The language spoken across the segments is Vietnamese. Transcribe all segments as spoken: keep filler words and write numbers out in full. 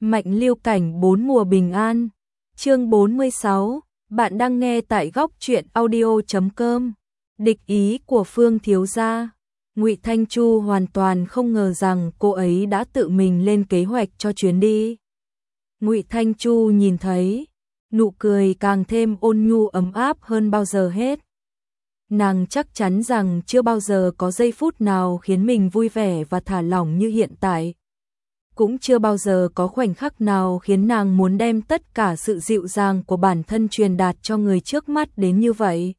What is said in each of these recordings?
Mạnh Lưu Cảnh bốn mùa bình an. Chương bốn mươi sáu, bạn đang nghe tại góc truyện audio chấm com. Địch ý của Phương thiếu gia. Ngụy Thanh Chu hoàn toàn không ngờ rằng cô ấy đã tự mình lên kế hoạch cho chuyến đi. Ngụy Thanh Chu nhìn thấy, nụ cười càng thêm ôn nhu ấm áp hơn bao giờ hết. Nàng chắc chắn rằng chưa bao giờ có giây phút nào khiến mình vui vẻ và thả lỏng như hiện tại. Cũng chưa bao giờ có khoảnh khắc nào khiến nàng muốn đem tất cả sự dịu dàng của bản thân truyền đạt cho người trước mắt đến như vậy.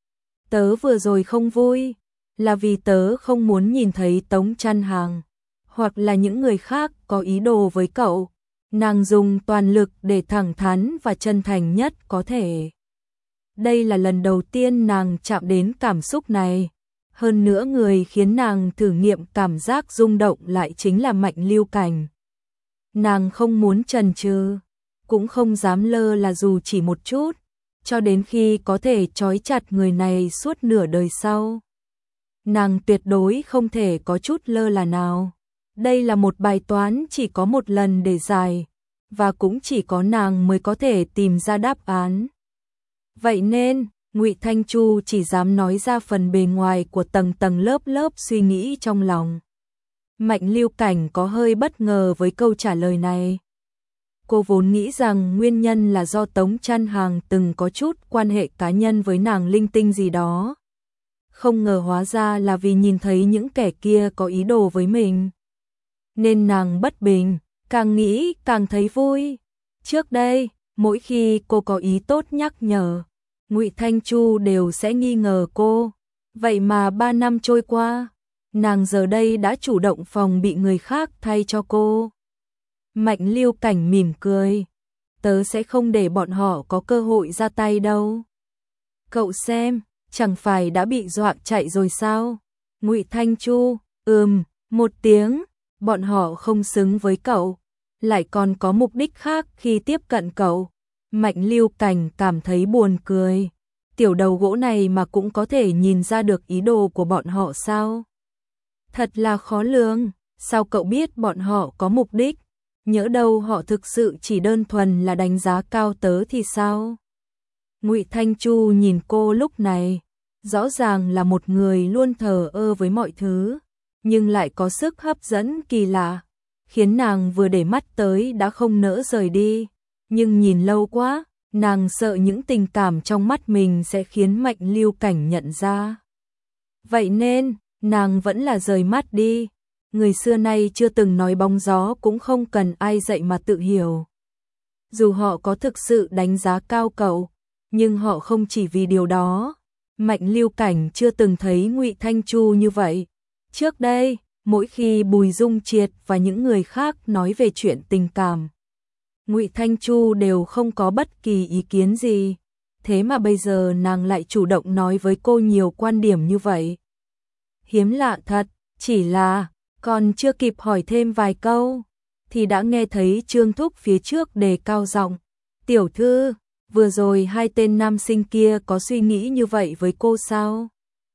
Tớ vừa rồi không vui, là vì tớ không muốn nhìn thấy Tống Trăn Hàng, hoặc là những người khác có ý đồ với cậu. Nàng dùng toàn lực để thẳng thắn và chân thành nhất có thể. Đây là lần đầu tiên nàng chạm đến cảm xúc này. Hơn nữa người khiến nàng thử nghiệm cảm giác rung động lại chính là Mạnh Lưu Cảnh. Nàng không muốn chần chừ, cũng không dám lơ là dù chỉ một chút, cho đến khi có thể trói chặt người này suốt nửa đời sau. Nàng tuyệt đối không thể có chút lơ là nào. Đây là một bài toán chỉ có một lần để giải, và cũng chỉ có nàng mới có thể tìm ra đáp án. Vậy nên, Ngụy Thanh Chu chỉ dám nói ra phần bề ngoài của tầng tầng lớp lớp suy nghĩ trong lòng. Mạnh Lưu Cảnh có hơi bất ngờ với câu trả lời này. Cô vốn nghĩ rằng nguyên nhân là do Tống Trăn Hàng từng có chút quan hệ cá nhân với nàng linh tinh gì đó. Không ngờ hóa ra là vì nhìn thấy những kẻ kia có ý đồ với mình. Nên nàng bất bình, càng nghĩ càng thấy vui. Trước đây, mỗi khi cô có ý tốt nhắc nhở, Ngụy Thanh Chu đều sẽ nghi ngờ cô. Vậy mà ba năm trôi qua, nàng giờ đây đã chủ động phòng bị người khác thay cho cô. Mạnh Lưu Cảnh mỉm cười. Tớ sẽ không để bọn họ có cơ hội ra tay đâu. Cậu xem, chẳng phải đã bị dọa chạy rồi sao? Ngụy Thanh Chu, ừm, một tiếng, bọn họ không xứng với cậu, lại còn có mục đích khác khi tiếp cận cậu. Mạnh Lưu Cảnh cảm thấy buồn cười. Tiểu đầu gỗ này mà cũng có thể nhìn ra được ý đồ của bọn họ sao? Thật là khó lường, sao cậu biết bọn họ có mục đích? Nhỡ đâu họ thực sự chỉ đơn thuần là đánh giá cao tớ thì sao? Ngụy Thanh Chu nhìn cô lúc này, rõ ràng là một người luôn thờ ơ với mọi thứ, nhưng lại có sức hấp dẫn kỳ lạ, khiến nàng vừa để mắt tới đã không nỡ rời đi. Nhưng nhìn lâu quá, nàng sợ những tình cảm trong mắt mình sẽ khiến Mạnh Lưu Cảnh nhận ra. Vậy nên, nàng vẫn là rời mắt đi. Người xưa nay chưa từng nói bóng gió cũng không cần ai dạy mà tự hiểu. Dù họ có thực sự đánh giá cao cậu, nhưng họ không chỉ vì điều đó. Mạnh Lưu Cảnh chưa từng thấy Ngụy Thanh Chu như vậy. Trước đây, mỗi khi Bùi Dung Triệt và những người khác nói về chuyện tình cảm, Ngụy Thanh Chu đều không có bất kỳ ý kiến gì. Thế mà bây giờ nàng lại chủ động nói với cô nhiều quan điểm như vậy. Hiếm lạ thật, chỉ là còn chưa kịp hỏi thêm vài câu thì đã nghe thấy Trương Thúc phía trước đề cao giọng. Tiểu thư, vừa rồi hai tên nam sinh kia có suy nghĩ như vậy với cô sao?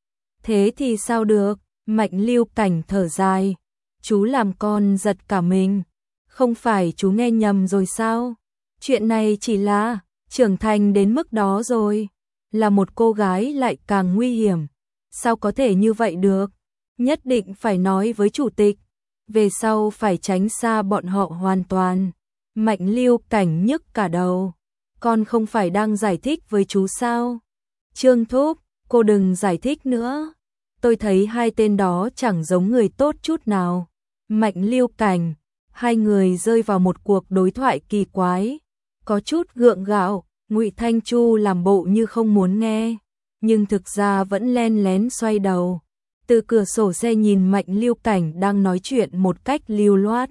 Thế thì sao được? Mạnh Lưu Cảnh thở dài. Chú làm con giật cả mình. Không phải chú nghe nhầm rồi sao? Chuyện này chỉ là trưởng thành đến mức đó rồi. Là một cô gái lại càng nguy hiểm. Sao có thể như vậy được? Nhất định phải nói với chủ tịch. Về sau phải tránh xa bọn họ hoàn toàn. Mạnh Lưu Cảnh nhức cả đầu. Con không phải đang giải thích với chú sao? Trương Thúc, cô đừng giải thích nữa. Tôi thấy hai tên đó chẳng giống người tốt chút nào. Mạnh Lưu Cảnh. Hai người rơi vào một cuộc đối thoại kỳ quái. Có chút gượng gạo, Ngụy Thanh Chu làm bộ như không muốn nghe, nhưng thực ra vẫn len lén xoay đầu. Từ cửa sổ xe nhìn Mạnh Lưu Cảnh đang nói chuyện một cách lưu loát.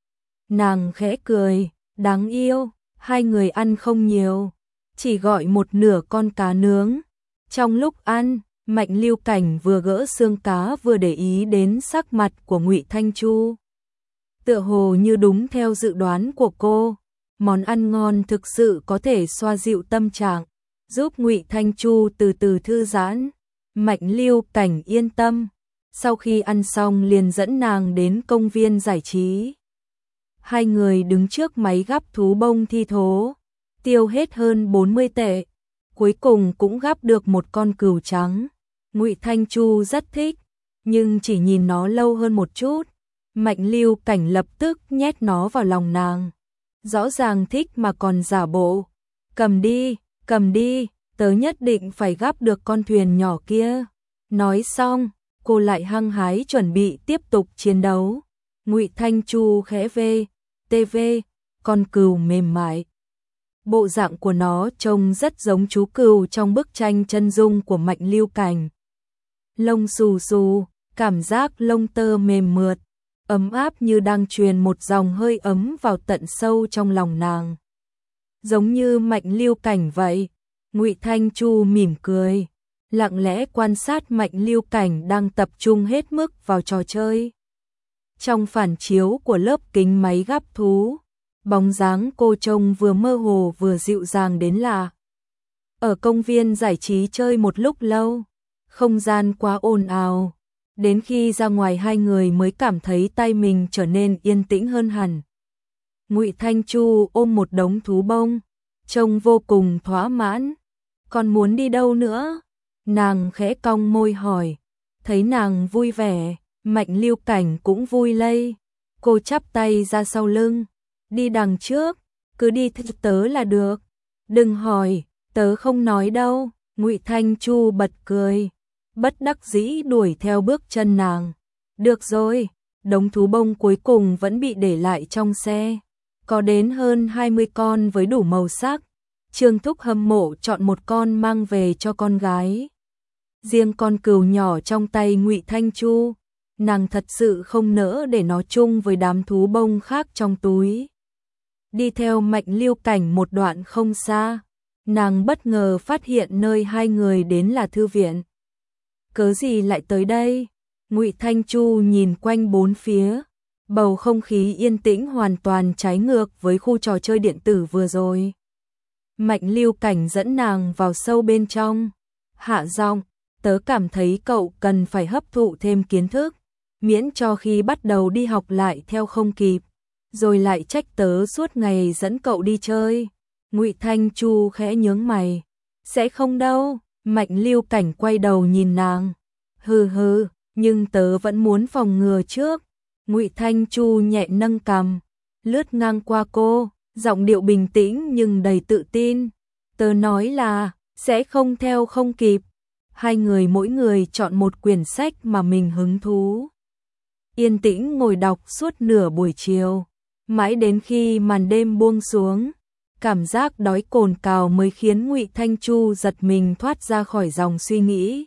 Nàng khẽ cười, đáng yêu, hai người ăn không nhiều, chỉ gọi một nửa con cá nướng. Trong lúc ăn, Mạnh Lưu Cảnh vừa gỡ xương cá vừa để ý đến sắc mặt của Ngụy Thanh Chu. Tựa hồ như đúng theo dự đoán của cô, món ăn ngon thực sự có thể xoa dịu tâm trạng, giúp Ngụy Thanh Chu từ từ thư giãn. Mạnh Lưu Cảnh yên tâm, sau khi ăn xong liền dẫn nàng đến công viên giải trí. Hai người đứng trước máy gắp thú bông thi thố, tiêu hết hơn bốn mươi tệ, cuối cùng cũng gắp được một con cừu trắng. Ngụy Thanh Chu rất thích, nhưng chỉ nhìn nó lâu hơn một chút, Mạnh Lưu Cảnh lập tức nhét nó vào lòng nàng. Rõ ràng thích mà còn giả bộ. Cầm đi, cầm đi, tớ nhất định phải gắp được con thuyền nhỏ kia. Nói xong, cô lại hăng hái chuẩn bị tiếp tục chiến đấu. Ngụy Thanh Chu khẽ vê, tê vê, con cừu mềm mại. Bộ dạng của nó trông rất giống chú cừu trong bức tranh chân dung của Mạnh Lưu Cảnh. Lông xù xù, cảm giác lông tơ mềm mượt, ấm áp như đang truyền một dòng hơi ấm vào tận sâu trong lòng nàng. Giống như Mạnh Lưu Cảnh vậy. Ngụy Thanh Chu mỉm cười, lặng lẽ quan sát Mạnh Lưu Cảnh đang tập trung hết mức vào trò chơi. Trong phản chiếu của lớp kính máy gắp thú, bóng dáng cô trông vừa mơ hồ vừa dịu dàng đến lạ. Ở công viên giải trí chơi một lúc lâu, không gian quá ồn ào, đến khi ra ngoài hai người mới cảm thấy tay mình trở nên yên tĩnh hơn hẳn. Ngụy Thanh Chu ôm một đống thú bông, trông vô cùng thỏa mãn. Còn muốn đi đâu nữa? Nàng khẽ cong môi hỏi. Thấy nàng vui vẻ, Mạnh Lưu Cảnh cũng vui lây. Cô chắp tay ra sau lưng. Đi đằng trước, cứ đi theo tớ là được. Đừng hỏi, tớ không nói đâu. Ngụy Thanh Chu bật cười, bất đắc dĩ đuổi theo bước chân nàng. Được rồi, đống thú bông cuối cùng vẫn bị để lại trong xe. Có đến hơn hai mươi con với đủ màu sắc. Trương Thúc hâm mộ chọn một con mang về cho con gái. Riêng con cừu nhỏ trong tay Ngụy Thanh Chu, nàng thật sự không nỡ để nó chung với đám thú bông khác trong túi. Đi theo Mạnh Lưu Cảnh một đoạn không xa, nàng bất ngờ phát hiện nơi hai người đến là thư viện. Cớ gì lại tới đây? Ngụy Thanh Chu nhìn quanh bốn phía, bầu không khí yên tĩnh hoàn toàn trái ngược với khu trò chơi điện tử vừa rồi. Mạnh Lưu Cảnh dẫn nàng vào sâu bên trong, hạ giọng, tớ cảm thấy cậu cần phải hấp thụ thêm kiến thức, miễn cho khi bắt đầu đi học lại theo không kịp, rồi lại trách tớ suốt ngày dẫn cậu đi chơi. Ngụy Thanh Chu khẽ nhướng mày, sẽ không đâu. Mạnh Lưu Cảnh quay đầu nhìn nàng, hừ hừ, nhưng tớ vẫn muốn phòng ngừa trước. Ngụy Thanh Chu nhẹ nâng cằm, lướt ngang qua cô, giọng điệu bình tĩnh nhưng đầy tự tin. Tớ nói là, sẽ không theo không kịp. Hai người mỗi người chọn một quyển sách mà mình hứng thú. Yên tĩnh ngồi đọc suốt nửa buổi chiều, mãi đến khi màn đêm buông xuống. Cảm giác đói cồn cào mới khiến Ngụy Thanh Chu giật mình thoát ra khỏi dòng suy nghĩ.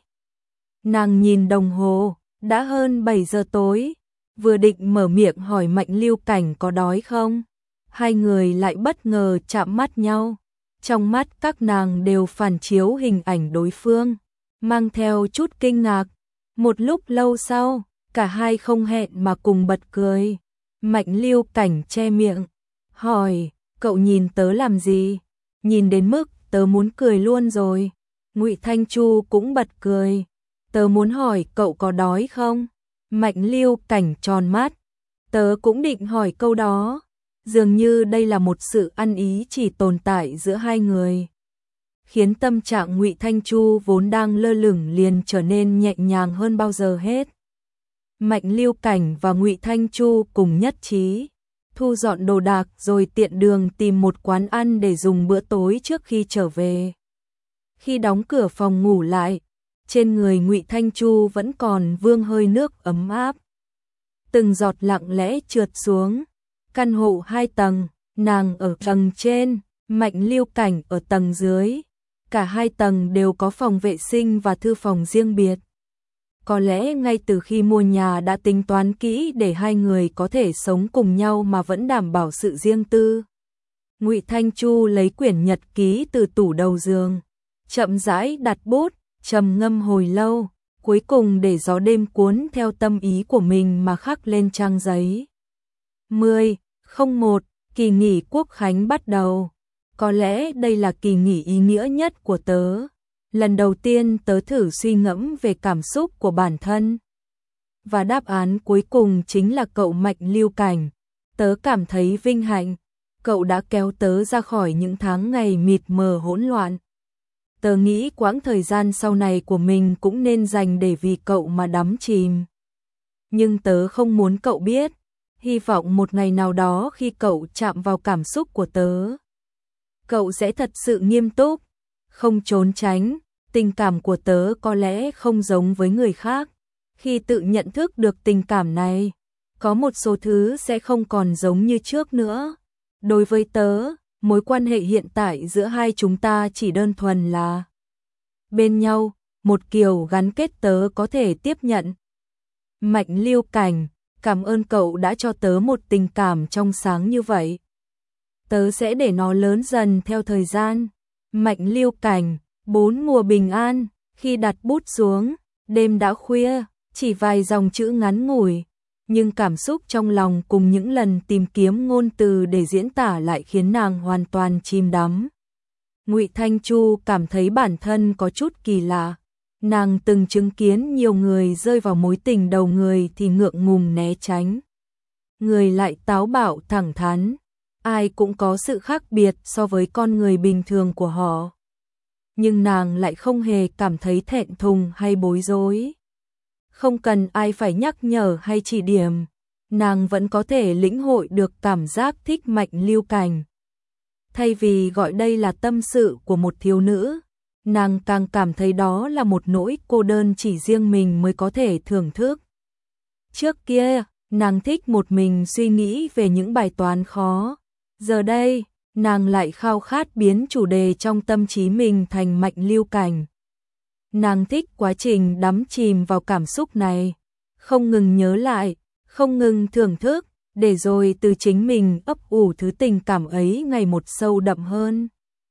Nàng nhìn đồng hồ, đã hơn bảy giờ tối, vừa định mở miệng hỏi Mạnh Lưu Cảnh có đói không. Hai người lại bất ngờ chạm mắt nhau. Trong mắt các nàng đều phản chiếu hình ảnh đối phương, mang theo chút kinh ngạc. Một lúc lâu sau, cả hai không hẹn mà cùng bật cười. Mạnh Lưu Cảnh che miệng, hỏi, cậu nhìn tớ làm gì? Nhìn đến mức tớ muốn cười luôn rồi. Ngụy Thanh Chu cũng bật cười. Tớ muốn hỏi cậu có đói không? Mạnh Lưu Cảnh tròn mắt. Tớ cũng định hỏi câu đó. Dường như đây là một sự ăn ý chỉ tồn tại giữa hai người, khiến tâm trạng Ngụy Thanh Chu vốn đang lơ lửng liền trở nên nhẹ nhàng hơn bao giờ hết. Mạnh Lưu Cảnh và Ngụy Thanh Chu cùng nhất trí, thu dọn đồ đạc rồi tiện đường tìm một quán ăn để dùng bữa tối trước khi trở về. Khi đóng cửa phòng ngủ lại, trên người Ngụy Thanh Chu vẫn còn vương hơi nước ấm áp. Từng giọt lặng lẽ trượt xuống. Căn hộ hai tầng, nàng ở tầng trên, Mạnh Lưu Cảnh ở tầng dưới. Cả hai tầng đều có phòng vệ sinh và thư phòng riêng biệt. Có lẽ ngay từ khi mua nhà đã tính toán kỹ để hai người có thể sống cùng nhau mà vẫn đảm bảo sự riêng tư. Ngụy Thanh Chu lấy quyển nhật ký từ tủ đầu giường, chậm rãi đặt bút, trầm ngâm hồi lâu, cuối cùng để gió đêm cuốn theo tâm ý của mình mà khắc lên trang giấy. mười không một Kỳ nghỉ Quốc khánh bắt đầu. Có lẽ đây là kỳ nghỉ ý nghĩa nhất của tớ. Lần đầu tiên tớ thử suy ngẫm về cảm xúc của bản thân. Và đáp án cuối cùng chính là cậu Mạnh Lưu Cảnh. Tớ cảm thấy vinh hạnh, cậu đã kéo tớ ra khỏi những tháng ngày mịt mờ hỗn loạn. Tớ nghĩ quãng thời gian sau này của mình cũng nên dành để vì cậu mà đắm chìm. Nhưng tớ không muốn cậu biết, hy vọng một ngày nào đó khi cậu chạm vào cảm xúc của tớ, cậu sẽ thật sự nghiêm túc, không trốn tránh. Tình cảm của tớ có lẽ không giống với người khác. Khi tự nhận thức được tình cảm này, có một số thứ sẽ không còn giống như trước nữa. Đối với tớ, mối quan hệ hiện tại giữa hai chúng ta chỉ đơn thuần là bên nhau, một kiểu gắn kết tớ có thể tiếp nhận. Mạnh Lưu Cảnh, cảm ơn cậu đã cho tớ một tình cảm trong sáng như vậy. Tớ sẽ để nó lớn dần theo thời gian. Mạnh Lưu Cảnh, bốn mùa bình an. Khi đặt bút xuống, đêm đã khuya, chỉ vài dòng chữ ngắn ngủi, nhưng cảm xúc trong lòng cùng những lần tìm kiếm ngôn từ để diễn tả lại khiến nàng hoàn toàn chìm đắm. Ngụy Thanh Chu cảm thấy bản thân có chút kỳ lạ. Nàng từng chứng kiến nhiều người rơi vào mối tình đầu người thì ngượng ngùng né tránh, người lại táo bạo thẳng thắn. Ai cũng có sự khác biệt so với con người bình thường của họ. Nhưng nàng lại không hề cảm thấy thẹn thùng hay bối rối. Không cần ai phải nhắc nhở hay chỉ điểm, nàng vẫn có thể lĩnh hội được cảm giác thích Mạnh Lưu Cảnh. Thay vì gọi đây là tâm sự của một thiếu nữ, nàng càng cảm thấy đó là một nỗi cô đơn chỉ riêng mình mới có thể thưởng thức. Trước kia, nàng thích một mình suy nghĩ về những bài toán khó. Giờ đây, nàng lại khao khát biến chủ đề trong tâm trí mình thành Mạnh Lưu Cảnh. Nàng thích quá trình đắm chìm vào cảm xúc này, không ngừng nhớ lại, không ngừng thưởng thức, để rồi từ chính mình ấp ủ thứ tình cảm ấy ngày một sâu đậm hơn.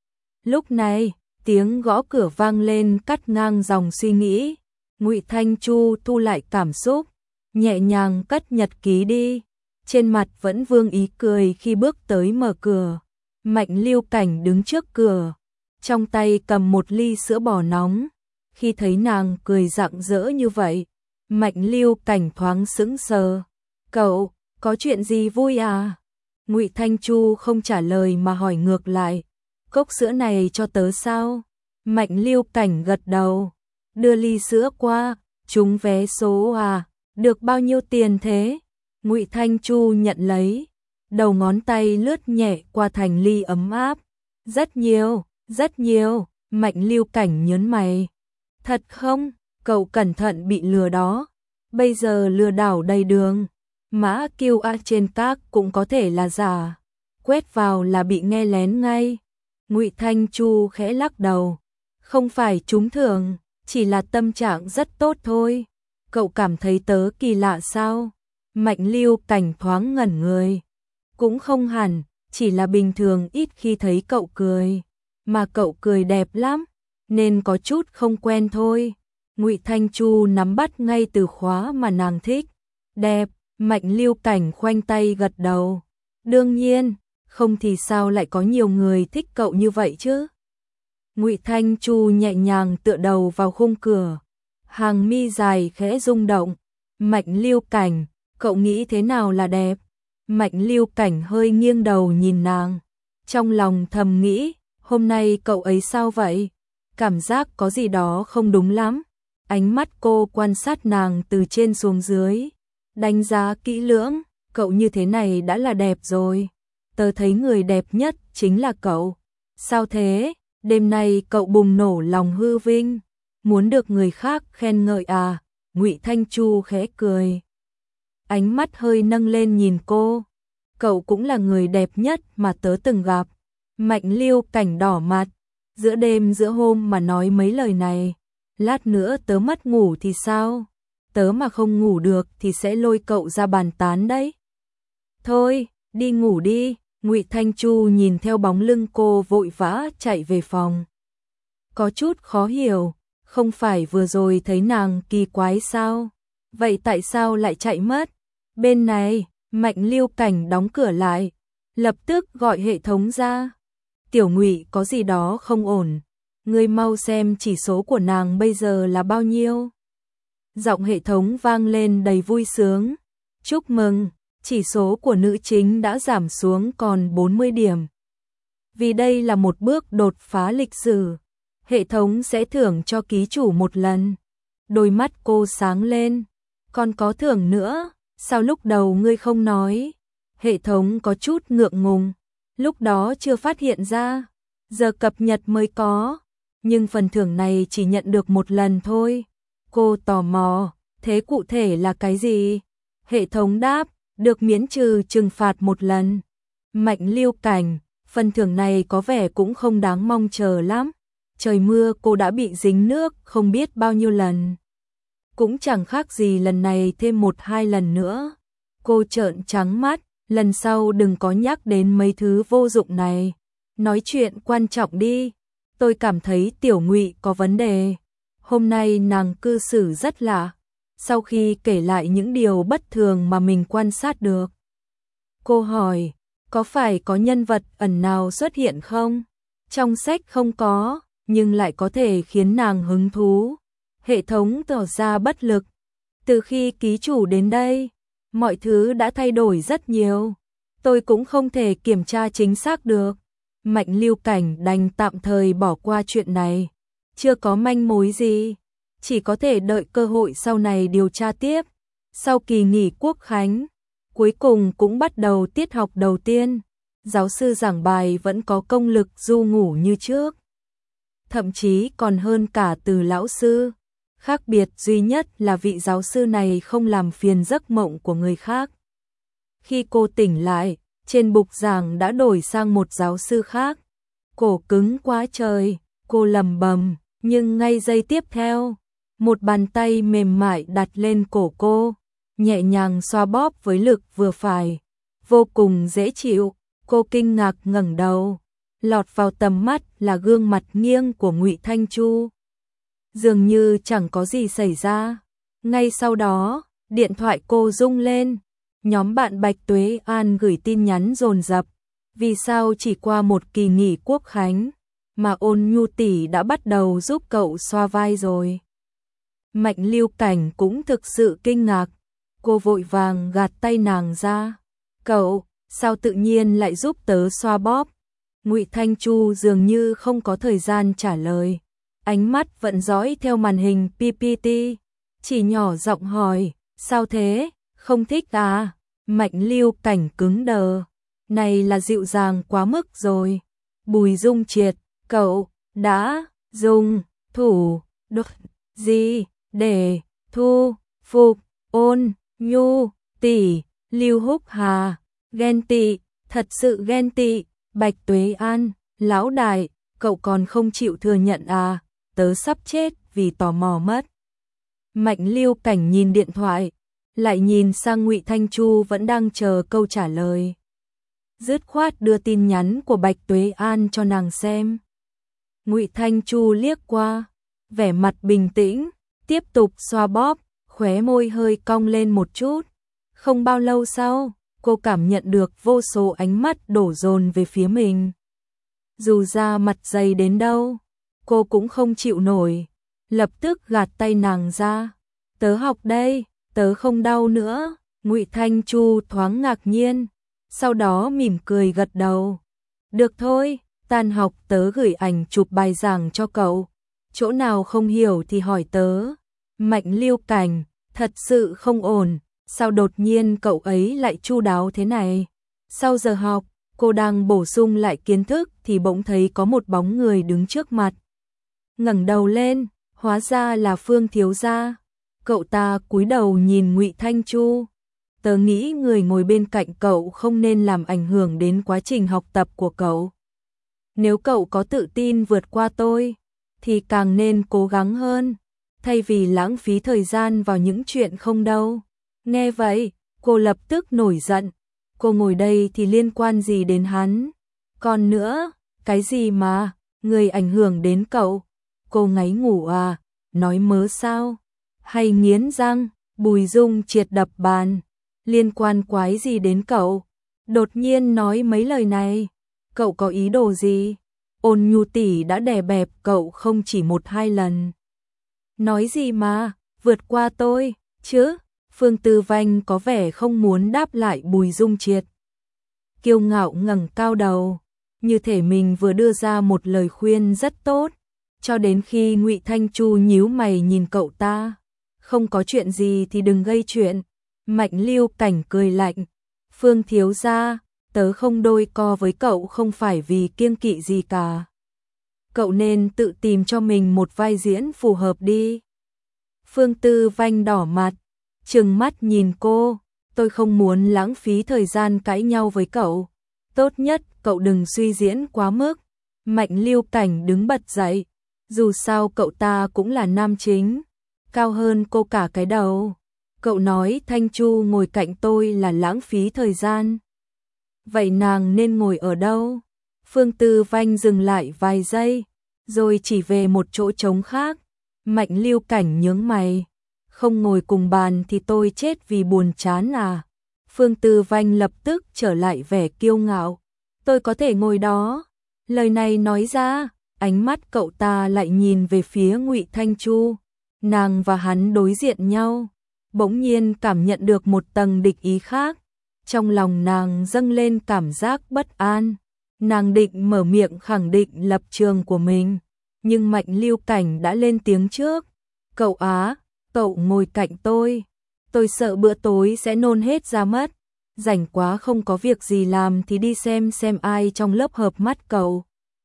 Lúc này, tiếng gõ cửa vang lên cắt ngang dòng suy nghĩ. Ngụy Thanh Chu thu lại cảm xúc, nhẹ nhàng cất nhật ký đi, trên mặt vẫn vương ý cười khi bước tới mở cửa. Mạnh Lưu Cảnh đứng trước cửa, trong tay cầm một ly sữa bò nóng. Khi thấy nàng cười rạng rỡ như vậy, Mạnh Lưu Cảnh thoáng sững sờ. Cậu, có chuyện gì vui à? Ngụy Thanh Chu không trả lời mà hỏi ngược lại. Cốc sữa này cho tớ sao? Mạnh Lưu Cảnh gật đầu, đưa ly sữa qua. Trúng vé số à? Được bao nhiêu tiền thế? Ngụy Thanh Chu nhận lấy, đầu ngón tay lướt nhẹ qua thành ly ấm áp. Rất nhiều, rất nhiều. Mạnh Lưu Cảnh nhớn mày. Thật không? Cậu cẩn thận bị lừa đó. Bây giờ lừa đảo đầy đường, mã quy rờ trên các cũng có thể là giả, quét vào là bị nghe lén ngay. Ngụy Thanh Chu khẽ lắc đầu. Không phải trúng thưởng, chỉ là tâm trạng rất tốt thôi. Cậu cảm thấy tớ kỳ lạ sao? Mạnh Lưu Cảnh thoáng ngẩn người. Cũng không hẳn, chỉ là bình thường ít khi thấy cậu cười. Mà cậu cười đẹp lắm, nên có chút không quen thôi. Ngụy Thanh Chu nắm bắt ngay từ khóa mà nàng thích. Đẹp. Mạnh Lưu Cảnh khoanh tay gật đầu. Đương nhiên, không thì sao lại có nhiều người thích cậu như vậy chứ? Ngụy Thanh Chu nhẹ nhàng tựa đầu vào khung cửa, hàng mi dài khẽ rung động. Mạnh Lưu Cảnh, cậu nghĩ thế nào là đẹp? Mạnh Lưu Cảnh hơi nghiêng đầu nhìn nàng, trong lòng thầm nghĩ, hôm nay cậu ấy sao vậy? Cảm giác có gì đó không đúng lắm. Ánh mắt cô quan sát nàng từ trên xuống dưới, đánh giá kỹ lưỡng. Cậu như thế này đã là đẹp rồi. Tớ thấy người đẹp nhất chính là cậu. Sao thế? Đêm nay cậu bùng nổ lòng hư vinh, muốn được người khác khen ngợi à? Ngụy Thanh Chu khẽ cười, ánh mắt hơi nâng lên nhìn cô. Cậu cũng là người đẹp nhất mà tớ từng gặp. Mạnh Lưu Cảnh đỏ mặt, giữa đêm giữa hôm mà nói mấy lời này. Lát nữa tớ mất ngủ thì sao? Tớ mà không ngủ được thì sẽ lôi cậu ra bàn tán đấy. Thôi, đi ngủ đi. Ngụy Thanh Chu nhìn theo bóng lưng cô vội vã chạy về phòng. Có chút khó hiểu, không phải vừa rồi thấy nàng kỳ quái sao? Vậy tại sao lại chạy mất? Bên này, Mạnh Lưu Cảnh đóng cửa lại, lập tức gọi hệ thống ra. Tiểu Ngụy, có gì đó không ổn. Ngươi mau xem chỉ số của nàng bây giờ là bao nhiêu. Giọng hệ thống vang lên đầy vui sướng. Chúc mừng, chỉ số của nữ chính đã giảm xuống còn bốn mươi điểm. Vì đây là một bước đột phá lịch sử, hệ thống sẽ thưởng cho ký chủ một lần. Đôi mắt cô sáng lên. Còn có thưởng nữa, sao lúc đầu ngươi không nói? Hệ thống có chút ngượng ngùng, lúc đó chưa phát hiện ra, giờ cập nhật mới có, nhưng phần thưởng này chỉ nhận được một lần thôi. Cô tò mò, thế cụ thể là cái gì? Hệ thống đáp, được miễn trừ trừng phạt một lần. Mạnh Lưu Cảnh, phần thưởng này có vẻ cũng không đáng mong chờ lắm. Trời mưa cô đã bị dính nước không biết bao nhiêu lần. Cũng chẳng khác gì lần này thêm một hai lần nữa. Cô trợn trắng mắt, lần sau đừng có nhắc đến mấy thứ vô dụng này. Nói chuyện quan trọng đi. Tôi cảm thấy Tiểu Ngụy có vấn đề. Hôm nay nàng cư xử rất lạ. Sau khi kể lại những điều bất thường mà mình quan sát được, cô hỏi, có phải có nhân vật ẩn nào xuất hiện không? Trong sách không có, nhưng lại có thể khiến nàng hứng thú. Hệ thống tỏ ra bất lực. Từ khi ký chủ đến đây, mọi thứ đã thay đổi rất nhiều. Tôi cũng không thể kiểm tra chính xác được. Mạnh Lưu Cảnh đành tạm thời bỏ qua chuyện này. Chưa có manh mối gì, chỉ có thể đợi cơ hội sau này điều tra tiếp. Sau kỳ nghỉ Quốc khánh, cuối cùng cũng bắt đầu tiết học đầu tiên. Giáo sư giảng bài vẫn có công lực du ngủ như trước. Thậm chí còn hơn cả Từ lão sư. Khác biệt duy nhất là vị giáo sư này không làm phiền giấc mộng của người khác. Khi cô tỉnh lại, trên bục giảng đã đổi sang một giáo sư khác. Cổ cứng quá trời, cô lầm bầm, nhưng ngay giây tiếp theo, một bàn tay mềm mại đặt lên cổ cô, nhẹ nhàng xoa bóp với lực vừa phải, vô cùng dễ chịu. Cô kinh ngạc ngẩng đầu, lọt vào tầm mắt là gương mặt nghiêng của Ngụy Thanh Chu. Dường như chẳng có gì xảy ra. Ngay sau đó, điện thoại cô rung lên. Nhóm bạn Bạch Tuế An gửi tin nhắn dồn dập. Vì sao chỉ qua một kỳ nghỉ Quốc khánh mà Ôn Nhu tỷ đã bắt đầu giúp cậu xoa vai rồi? Mạnh Lưu Cảnh cũng thực sự kinh ngạc. Cô vội vàng gạt tay nàng ra. Cậu, sao tự nhiên lại giúp tớ xoa bóp? Ngụy Thanh Chu dường như không có thời gian trả lời. Ánh mắt vẫn dõi theo màn hình pê pê tê. Chỉ nhỏ giọng hỏi, sao thế, không thích à? Mạnh Lưu Cảnh cứng đờ. Này là dịu dàng quá mức rồi. Bùi Dung Triệt, cậu đã dùng thủ đoạn gì để thu phục Ôn Nhu tỷ? Lưu Húc Hà, ghen tị, thật sự ghen tị. Bạch Tuế An, lão đại, cậu còn không chịu thừa nhận à? Tớ sắp chết vì tò mò mất. Mạnh Lưu Cảnh nhìn điện thoại, lại nhìn sang Ngụy Thanh Chu vẫn đang chờ câu trả lời. Dứt khoát đưa tin nhắn của Bạch Tuế An cho nàng xem. Ngụy Thanh Chu liếc qua, vẻ mặt bình tĩnh, tiếp tục xoa bóp, khóe môi hơi cong lên một chút. Không bao lâu sau, cô cảm nhận được vô số ánh mắt đổ dồn về phía mình. Dù da mặt dày đến đâu, cô cũng không chịu nổi, lập tức gạt tay nàng ra. Tớ học đây, tớ không đau nữa. Ngụy Thanh Chu thoáng ngạc nhiên, sau đó mỉm cười gật đầu. Được thôi, tan học tớ gửi ảnh chụp bài giảng cho cậu. Chỗ nào không hiểu thì hỏi tớ. Mạnh Lưu Cảnh, thật sự không ổn, sao đột nhiên cậu ấy lại chu đáo thế này? Sau giờ học, cô đang bổ sung lại kiến thức thì bỗng thấy có một bóng người đứng trước mặt. Ngẩng đầu lên, hóa ra là Phương thiếu gia. Cậu ta cúi đầu nhìn Ngụy Thanh Chu. Tớ nghĩ người ngồi bên cạnh cậu không nên làm ảnh hưởng đến quá trình học tập của cậu. Nếu cậu có tự tin vượt qua tôi, thì càng nên cố gắng hơn, thay vì lãng phí thời gian vào những chuyện không đâu. Nghe vậy, cô lập tức nổi giận. Cô ngồi đây thì liên quan gì đến hắn? Còn nữa, cái gì mà, người ảnh hưởng đến cậu? Cô ngáy ngủ à? Nói mớ sao? Hay nghiến răng? Bùi Dung Triệt đập bàn. Liên quan quái gì đến cậu? Đột nhiên nói mấy lời này. Cậu có ý đồ gì? Ôn Nhu tỷ đã đè bẹp cậu không chỉ một hai lần. Nói gì mà, vượt qua tôi, chứ? Phương Tư Vanh có vẻ không muốn đáp lại Bùi Dung Triệt. Kiêu ngạo ngẩng cao đầu, như thể mình vừa đưa ra một lời khuyên rất tốt, cho đến khi Ngụy Thanh Chu nhíu mày nhìn cậu ta. Không có chuyện gì thì đừng gây chuyện. Mạnh Lưu Cảnh cười lạnh. Phương thiếu gia, tớ không đôi co với cậu không phải vì kiêng kỵ gì cả. Cậu nên tự tìm cho mình một vai diễn phù hợp đi. Phương Tư Vanh đỏ mặt, trừng mắt nhìn cô. Tôi không muốn lãng phí thời gian cãi nhau với cậu. Tốt nhất cậu đừng suy diễn quá mức. Mạnh Lưu Cảnh đứng bật dậy. Dù sao cậu ta cũng là nam chính, cao hơn cô cả cái đầu. Cậu nói Thanh Chu ngồi cạnh tôi là lãng phí thời gian. Vậy nàng nên ngồi ở đâu? Phương Tư Vanh dừng lại vài giây, rồi chỉ về một chỗ trống khác. Mạnh Lưu Cảnh nhướng mày. Không ngồi cùng bàn thì tôi chết vì buồn chán à? Phương Tư Vanh lập tức trở lại vẻ kiêu ngạo. Tôi có thể ngồi đó. Lời này nói ra, ánh mắt cậu ta lại nhìn về phía Ngụy Thanh Chu. Nàng và hắn đối diện nhau, bỗng nhiên cảm nhận được một tầng địch ý khác. Trong lòng nàng dâng lên cảm giác bất an. Nàng định mở miệng khẳng định lập trường của mình, nhưng Mạnh Lưu Cảnh đã lên tiếng trước. Cậu á, cậu ngồi cạnh tôi. Tôi sợ bữa tối sẽ nôn hết ra mất. Rảnh quá không có việc gì làm thì đi xem xem ai trong lớp hợp mắt cậu.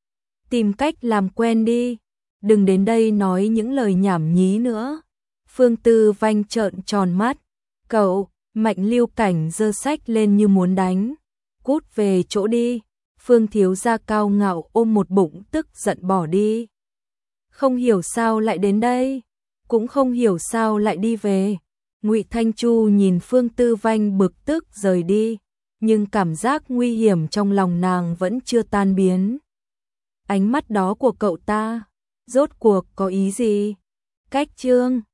Tìm cách làm quen đi. Đừng đến đây nói những lời nhảm nhí nữa. Phương Tư Vanh trợn tròn mắt. Cậu, Mạnh Lưu Cảnh giơ sách lên như muốn đánh. Cút về chỗ đi. Phương thiếu gia cao ngạo ôm một bụng tức giận bỏ đi. Không hiểu sao lại đến đây, cũng không hiểu sao lại đi về. Ngụy Thanh Chu nhìn Phương Tư Vanh bực tức rời đi, nhưng cảm giác nguy hiểm trong lòng nàng vẫn chưa tan biến. Ánh mắt đó của cậu ta, rốt cuộc có ý gì? Cách chương